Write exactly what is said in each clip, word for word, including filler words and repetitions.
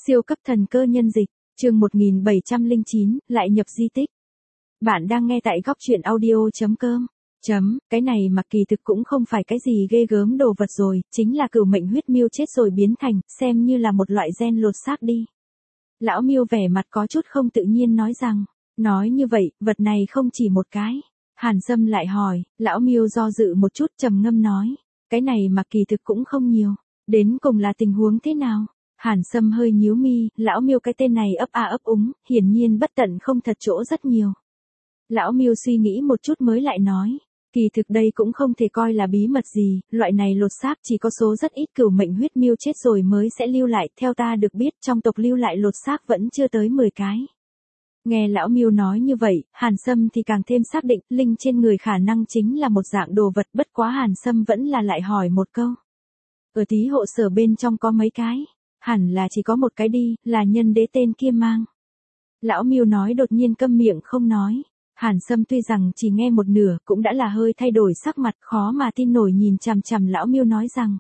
Siêu cấp thần cơ nhân dịch, chương một nghìn bảy trăm lẻ chín, lại nhập di tích. Bạn đang nghe tại góc truyện audio chấm com. Chấm, cái này mà kỳ thực cũng không phải cái gì ghê gớm đồ vật rồi, chính là cửu mệnh huyết miêu chết rồi biến thành, xem như là một loại gen lột xác đi. Lão Miêu vẻ mặt có chút không tự nhiên nói rằng, nói như vậy, vật này không chỉ một cái. Hàn Sâm lại hỏi, lão Miêu do dự một chút trầm ngâm nói, cái này mà kỳ thực cũng không nhiều, đến cùng là tình huống thế nào? Hàn Sâm hơi nhíu mi, lão Miêu cái tên này ấp a ấp úng, hiển nhiên bất tận không thật chỗ rất nhiều. Lão Miêu suy nghĩ một chút mới lại nói, kỳ thực đây cũng không thể coi là bí mật gì, loại này lột xác chỉ có số rất ít cửu mệnh huyết miêu chết rồi mới sẽ lưu lại, theo ta được biết trong tộc lưu lại lột xác vẫn chưa tới mười cái. Nghe lão Miêu nói như vậy, Hàn Sâm thì càng thêm xác định, linh trên người khả năng chính là một dạng đồ vật, bất quá Hàn Sâm vẫn là lại hỏi một câu. Ở tí hộ sở bên trong có mấy cái? Hẳn là chỉ có một cái đi, là nhân đế tên kia mang. Lão Miêu nói đột nhiên câm miệng không nói. Hàn Sâm tuy rằng chỉ nghe một nửa cũng đã là hơi thay đổi sắc mặt, khó mà tin nổi nhìn chằm chằm lão Miêu nói rằng.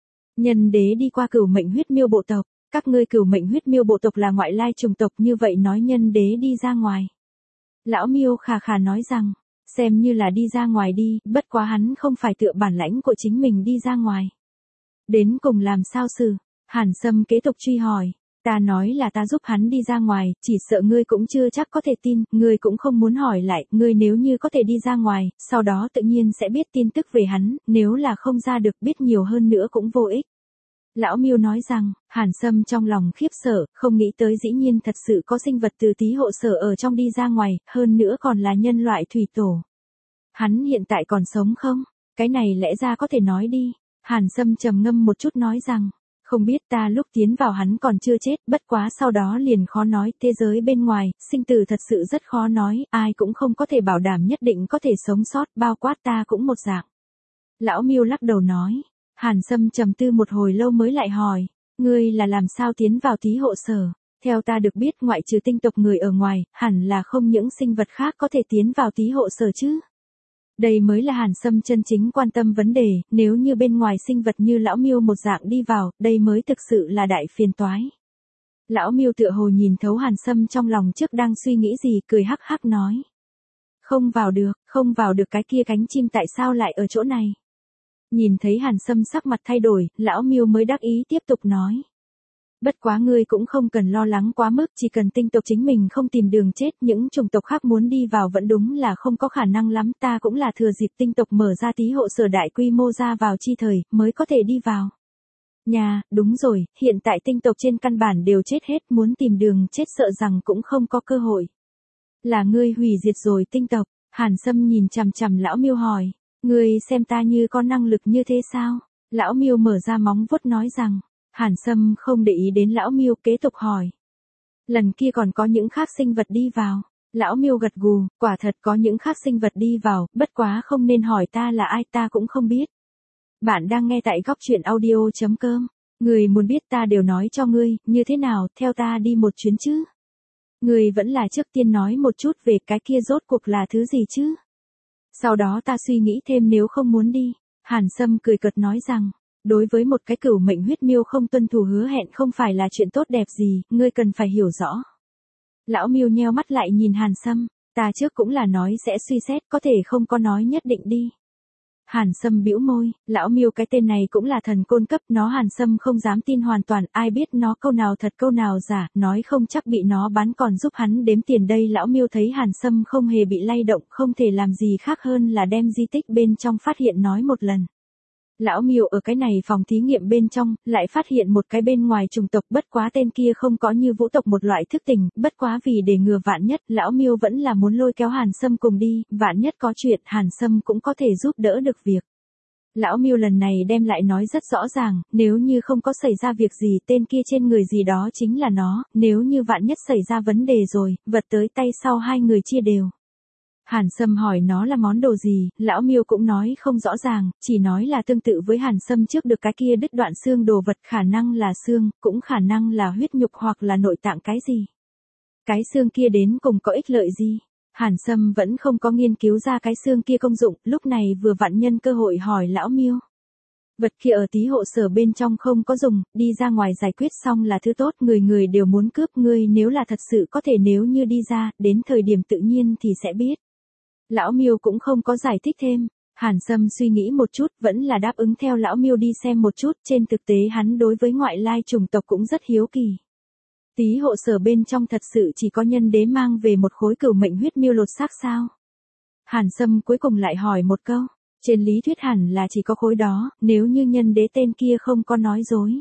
Nhân đế đi qua cửu mệnh huyết miêu bộ tộc, các ngươi cửu mệnh huyết miêu bộ tộc là ngoại lai chủng tộc, như vậy nói nhân đế đi ra ngoài. Lão Miêu khà khà nói rằng, xem như là đi ra ngoài đi, bất quá hắn không phải tựa bản lãnh của chính mình đi ra ngoài. Đến cùng làm sao xử? Hàn Sâm kế tục truy hỏi, ta nói là ta giúp hắn đi ra ngoài, chỉ sợ ngươi cũng chưa chắc có thể tin, ngươi cũng không muốn hỏi lại, ngươi nếu như có thể đi ra ngoài, sau đó tự nhiên sẽ biết tin tức về hắn, nếu là không ra được biết nhiều hơn nữa cũng vô ích. Lão Miêu nói rằng, Hàn Sâm trong lòng khiếp sợ, không nghĩ tới dĩ nhiên thật sự có sinh vật từ tí hộ sở ở trong đi ra ngoài, hơn nữa còn là nhân loại thủy tổ. Hắn hiện tại còn sống không? Cái này lẽ ra có thể nói đi. Hàn Sâm trầm ngâm một chút nói rằng, không biết, ta lúc tiến vào hắn còn chưa chết, bất quá sau đó liền khó nói, thế giới bên ngoài, sinh tử thật sự rất khó nói, ai cũng không có thể bảo đảm nhất định có thể sống sót, bao quát ta cũng một dạng. Lão Miêu lắc đầu nói, Hàn Sâm trầm tư một hồi lâu mới lại hỏi, ngươi là làm sao tiến vào tí hộ sở? Theo ta được biết ngoại trừ tinh tộc người ở ngoài, hẳn là không những sinh vật khác có thể tiến vào tí hộ sở chứ? Đây mới là Hàn Sâm chân chính quan tâm vấn đề, nếu như bên ngoài sinh vật như lão Miêu một dạng đi vào, đây mới thực sự là đại phiền toái. Lão Miêu tựa hồ nhìn thấu Hàn Sâm trong lòng trước đang suy nghĩ gì, cười hắc hắc nói. Không vào được, không vào được, cái kia cánh chim tại sao lại ở chỗ này? Nhìn thấy Hàn Sâm sắc mặt thay đổi, lão Miêu mới đắc ý tiếp tục nói. Bất quá ngươi cũng không cần lo lắng quá mức, chỉ cần tinh tộc chính mình không tìm đường chết, những chủng tộc khác muốn đi vào vẫn đúng là không có khả năng lắm, ta cũng là thừa dịp tinh tộc mở ra tí hộ sở đại quy mô ra vào chi thời, mới có thể đi vào. Nhà, đúng rồi, hiện tại tinh tộc trên căn bản đều chết hết, muốn tìm đường chết sợ rằng cũng không có cơ hội. Là ngươi hủy diệt rồi tinh tộc? Hàn Sâm nhìn chằm chằm lão Miêu hỏi, ngươi xem ta như có năng lực như thế sao? Lão Miêu mở ra móng vuốt nói rằng. Hàn Sâm không để ý đến lão Miêu, kế tục hỏi. Lần kia còn có những khác sinh vật đi vào. Lão Miêu gật gù, quả thật có những khác sinh vật đi vào, bất quá không nên hỏi ta là ai, ta cũng không biết. Bạn đang nghe tại góc truyện audio chấm com. Người muốn biết ta đều nói cho ngươi, như thế nào, theo ta đi một chuyến chứ? Ngươi vẫn là trước tiên nói một chút về cái kia rốt cuộc là thứ gì chứ? Sau đó ta suy nghĩ thêm nếu không muốn đi. Hàn Sâm cười cợt nói rằng. Đối với một cái cửu mệnh huyết miêu không tuân thủ hứa hẹn không phải là chuyện tốt đẹp gì, ngươi cần phải hiểu rõ. Lão Miêu nheo mắt lại nhìn Hàn Sâm, ta trước cũng là nói sẽ suy xét, có thể không có nói nhất định đi. Hàn Sâm bĩu môi, lão Miêu cái tên này cũng là thần côn cấp, nó Hàn Sâm không dám tin hoàn toàn, ai biết nó câu nào thật câu nào giả, nói không chắc bị nó bán còn giúp hắn đếm tiền đây. Lão Miêu thấy Hàn Sâm không hề bị lay động, không thể làm gì khác hơn là đem di tích bên trong phát hiện nói một lần. Lão Miêu ở cái này phòng thí nghiệm bên trong, lại phát hiện một cái bên ngoài chủng tộc, bất quá tên kia không có như vũ tộc một loại thức tỉnh, bất quá vì để ngừa vạn nhất, lão Miêu vẫn là muốn lôi kéo Hàn Sâm cùng đi, vạn nhất có chuyện, Hàn Sâm cũng có thể giúp đỡ được việc. Lão Miêu lần này đem lại nói rất rõ ràng, nếu như không có xảy ra việc gì, tên kia trên người gì đó chính là nó, nếu như vạn nhất xảy ra vấn đề rồi, vật tới tay sau hai người chia đều. Hàn Sâm hỏi nó là món đồ gì, lão Miêu cũng nói không rõ ràng, chỉ nói là tương tự với Hàn Sâm trước được cái kia đứt đoạn xương đồ vật, khả năng là xương, cũng khả năng là huyết nhục hoặc là nội tạng cái gì. Cái xương kia đến cùng có ích lợi gì? Hàn Sâm vẫn không có nghiên cứu ra cái xương kia công dụng, lúc này vừa vặn nhân cơ hội hỏi lão Miêu. Vật kia ở tí hộ sở bên trong không có dùng, đi ra ngoài giải quyết xong là thứ tốt, người người đều muốn cướp ngươi, nếu là thật sự có thể, nếu như đi ra, đến thời điểm tự nhiên thì sẽ biết. Lão Miêu cũng không có giải thích thêm. Hàn Sâm suy nghĩ một chút, vẫn là đáp ứng theo lão Miêu đi xem một chút, trên thực tế hắn đối với ngoại lai chủng tộc cũng rất hiếu kỳ. Tí hộ sở bên trong thật sự chỉ có nhân đế mang về một khối cửu mệnh huyết miêu lột xác sao? Hàn Sâm cuối cùng lại hỏi một câu, trên lý thuyết hẳn là chỉ có khối đó, nếu như nhân đế tên kia không có nói dối.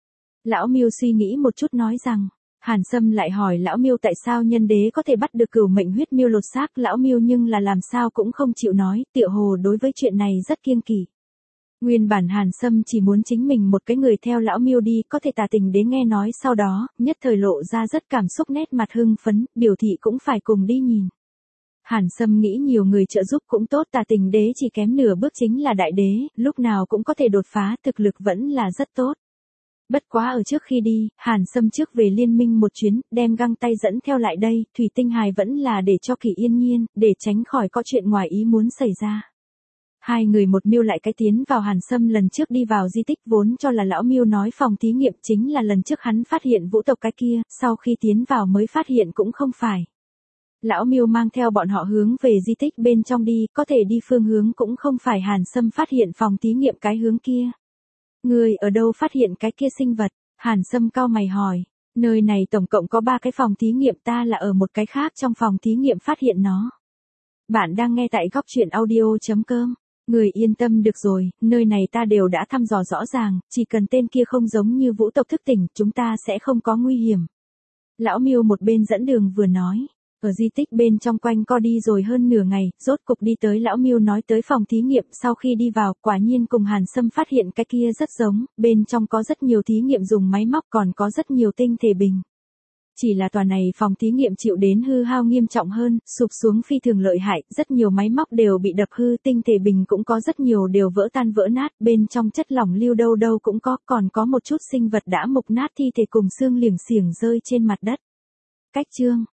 Lão Miêu suy nghĩ một chút nói rằng, Hàn Sâm lại hỏi lão Miêu tại sao nhân đế có thể bắt được cửu mệnh huyết miêu lột xác, lão Miêu nhưng là làm sao cũng không chịu nói, tựa hồ đối với chuyện này rất kiêng kỵ. Nguyên bản Hàn Sâm chỉ muốn chính mình một cái người theo lão Miêu đi, có thể Tà Tình Đế nghe nói sau đó, nhất thời lộ ra rất cảm xúc, nét mặt hưng phấn, biểu thị cũng phải cùng đi nhìn. Hàn Sâm nghĩ nhiều người trợ giúp cũng tốt, Tà Tình Đế chỉ kém nửa bước chính là đại đế, lúc nào cũng có thể đột phá, thực lực vẫn là rất tốt. Bất quá ở trước khi đi, Hàn Sâm trước về liên minh một chuyến, đem găng tay dẫn theo lại đây, Thủy Tinh Hài vẫn là để cho Kỳ Yên Nhiên, để tránh khỏi có chuyện ngoài ý muốn xảy ra. Hai người một Miêu lại cái tiến vào Hàn Sâm lần trước đi vào di tích, vốn cho là lão Miêu nói phòng thí nghiệm chính là lần trước hắn phát hiện vũ tộc cái kia, sau khi tiến vào mới phát hiện cũng không phải. Lão Miêu mang theo bọn họ hướng về di tích bên trong đi, có thể đi phương hướng cũng không phải Hàn Sâm phát hiện phòng thí nghiệm cái hướng kia. Người ở đâu phát hiện cái kia sinh vật? Hàn Sâm cau mày hỏi. Nơi này tổng cộng có ba cái phòng thí nghiệm, ta là ở một cái khác trong phòng thí nghiệm phát hiện nó. Bạn đang nghe tại góc truyện audio chấm com. Người yên tâm được rồi, nơi này ta đều đã thăm dò rõ ràng, chỉ cần tên kia không giống như vũ tộc thức tỉnh, chúng ta sẽ không có nguy hiểm. Lão Miêu một bên dẫn đường vừa nói. Ở di tích bên trong quanh co đi rồi hơn nửa ngày, rốt cục đi tới lão Miêu nói tới phòng thí nghiệm, sau khi đi vào, quả nhiên cùng Hàn Sâm phát hiện cái kia rất giống, bên trong có rất nhiều thí nghiệm dùng máy móc, còn có rất nhiều tinh thể bình. Chỉ là tòa này phòng thí nghiệm chịu đến hư hao nghiêm trọng hơn, sụp xuống phi thường lợi hại, rất nhiều máy móc đều bị đập hư, tinh thể bình cũng có rất nhiều đều vỡ tan vỡ nát, bên trong chất lỏng lưu đâu đâu cũng có, còn có một chút sinh vật đã mục nát thi thể cùng xương liềng xiềng rơi trên mặt đất. Cách chương